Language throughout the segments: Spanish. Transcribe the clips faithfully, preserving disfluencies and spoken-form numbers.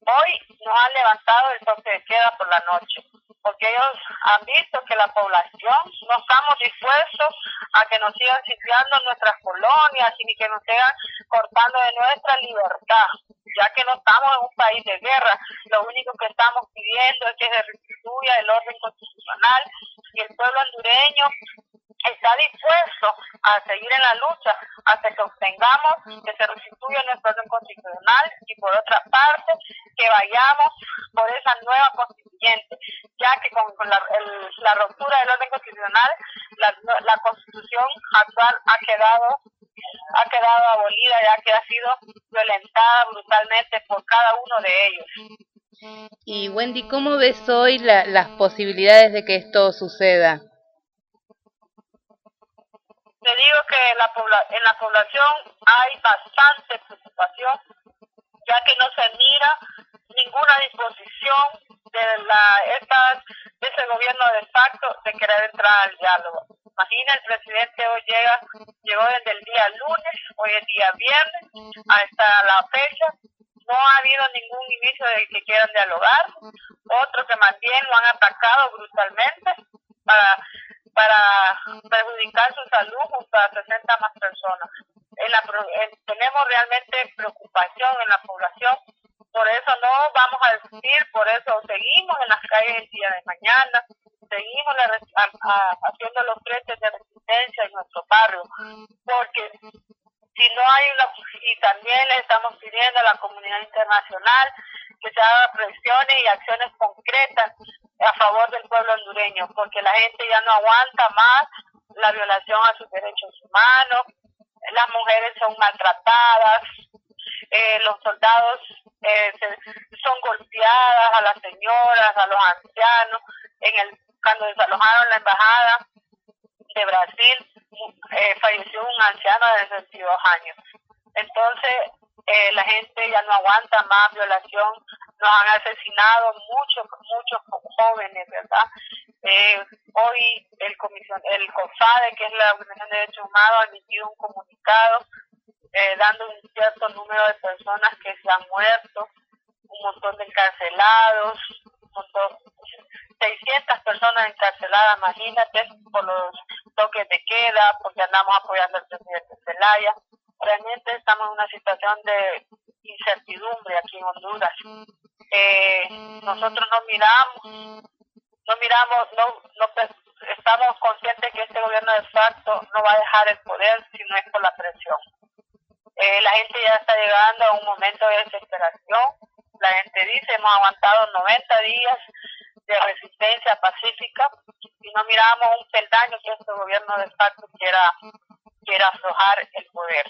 Hoy nos han levantado el toque de queda por la noche, porque ellos han visto que la población no estamos dispuestos a que nos sigan sitiando nuestras colonias y ni que nos sigan cortando de nuestra libertad, ya que no estamos en un país de guerra. Lo único que estamos pidiendo es que se restituya el orden constitucional y el pueblo hondureño está dispuesto a seguir en la lucha hasta que obtengamos que se restituya nuestro orden constitucional y por otra parte que vayamos por esa nueva constituyente, ya que con, con la, el, la ruptura del orden constitucional la, la constitución actual ha quedado ha quedado abolida, ya que ha sido violentada brutalmente por cada uno de ellos. Y Wendy, ¿cómo ves hoy la, las posibilidades de que esto suceda? Te digo que la pobla en la población hay bastante preocupación, ya que no se mira ninguna disposición de la estas de ese gobierno de facto de querer entrar al diálogo. Imagina, el presidente hoy llega, llegó desde el día lunes, hoy es día viernes, hasta la fecha no ha habido ningún inicio de que quieran dialogar. Otro que más bien lo han atacado brutalmente para para perjudicar su salud junto a sesenta más personas. En la, en, tenemos realmente preocupación en la población, por eso no vamos a desistir, por eso seguimos en las calles el día de mañana, seguimos la, a, a, haciendo los frentes de resistencia en nuestro barrio, porque si no hay una, y también le estamos pidiendo a la comunidad internacional que se hagan presiones y acciones concretas a favor del pueblo hondureño, porque la gente ya no aguanta más la violación a sus derechos humanos, las mujeres son maltratadas, eh, los soldados eh, se, son golpeadas a las señoras, a los ancianos. En el cuando desalojaron la embajada de Brasil, eh, falleció un anciano de sesenta y dos años. Entonces, eh, la gente ya no aguanta más violación, nos han asesinado muchos, muchos jóvenes, ¿verdad? Eh, hoy el comisión, el COSADE, que es la Organización de Derechos Humanos, ha emitido un comunicado eh, dando un cierto número de personas que se han muerto, un montón de encarcelados, un montón, seiscientas personas encarceladas, imagínate, por los toques de queda, porque andamos apoyando al presidente Zelaya. Realmente estamos en una situación de incertidumbre aquí en Honduras. Eh, nosotros no miramos, no miramos, no, no estamos conscientes que este gobierno de facto no va a dejar el poder si no es por la presión. Eh, la gente ya está llegando a un momento de desesperación. La gente dice, hemos aguantado noventa días de resistencia pacífica y no miramos un peldaño que este gobierno de facto quiera, quiera aflojar el poder.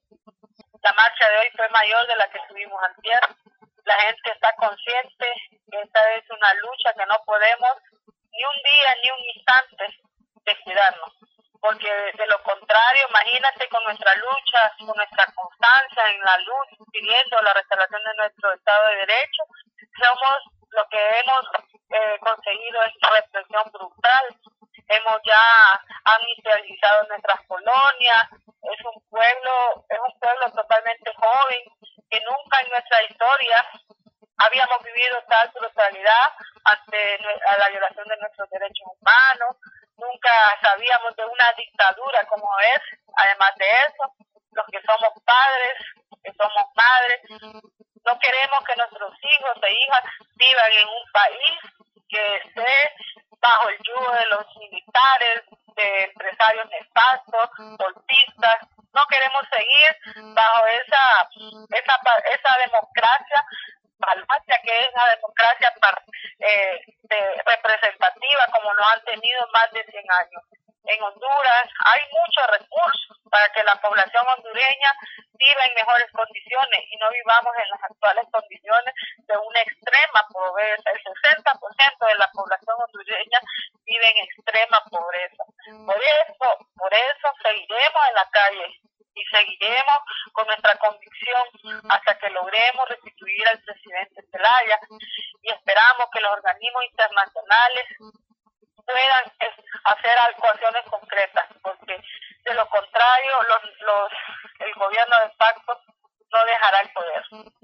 La marcha de hoy fue mayor de la que tuvimos antier. La gente está consciente que esta es una lucha que no podemos ni un día ni un instante descuidarnos, porque de lo contrario, imagínate, con nuestra lucha, con nuestra constancia en la lucha, pidiendo la restauración de nuestro Estado de Derecho, somos lo que hemos eh, conseguido es represión brutal. Hemos ya amnistializado nuestras colonias, es un pueblo, es un pueblo totalmente joven, que nunca en nuestra historia habíamos vivido tal brutalidad ante a la violación de nuestros derechos humanos, nunca sabíamos de una dictadura como es. Además de eso, los que somos padres, que somos madres, no queremos que nuestros hijos e hijas vivan en un país que esté bajo el yugo de los militares, de empresarios nefastos, golpistas. No queremos seguir bajo esa esa esa democracia falacia que es la democracia eh, de, representativa como lo han tenido más de cien años. En Honduras hay muchos recursos para que la población hondureña viva en mejores condiciones y no vivamos en las actuales condiciones de una extrema pobreza. El sesenta por ciento de la población hondureña vive en extrema pobreza. Por eso, por eso seguiremos en la calle y seguiremos con nuestra convicción hasta que logremos restituir al presidente Zelaya, y esperamos que los organismos internacionales puedan hacer actuaciones concretas, porque de lo contrario los, los, el gobierno de facto no dejará el poder.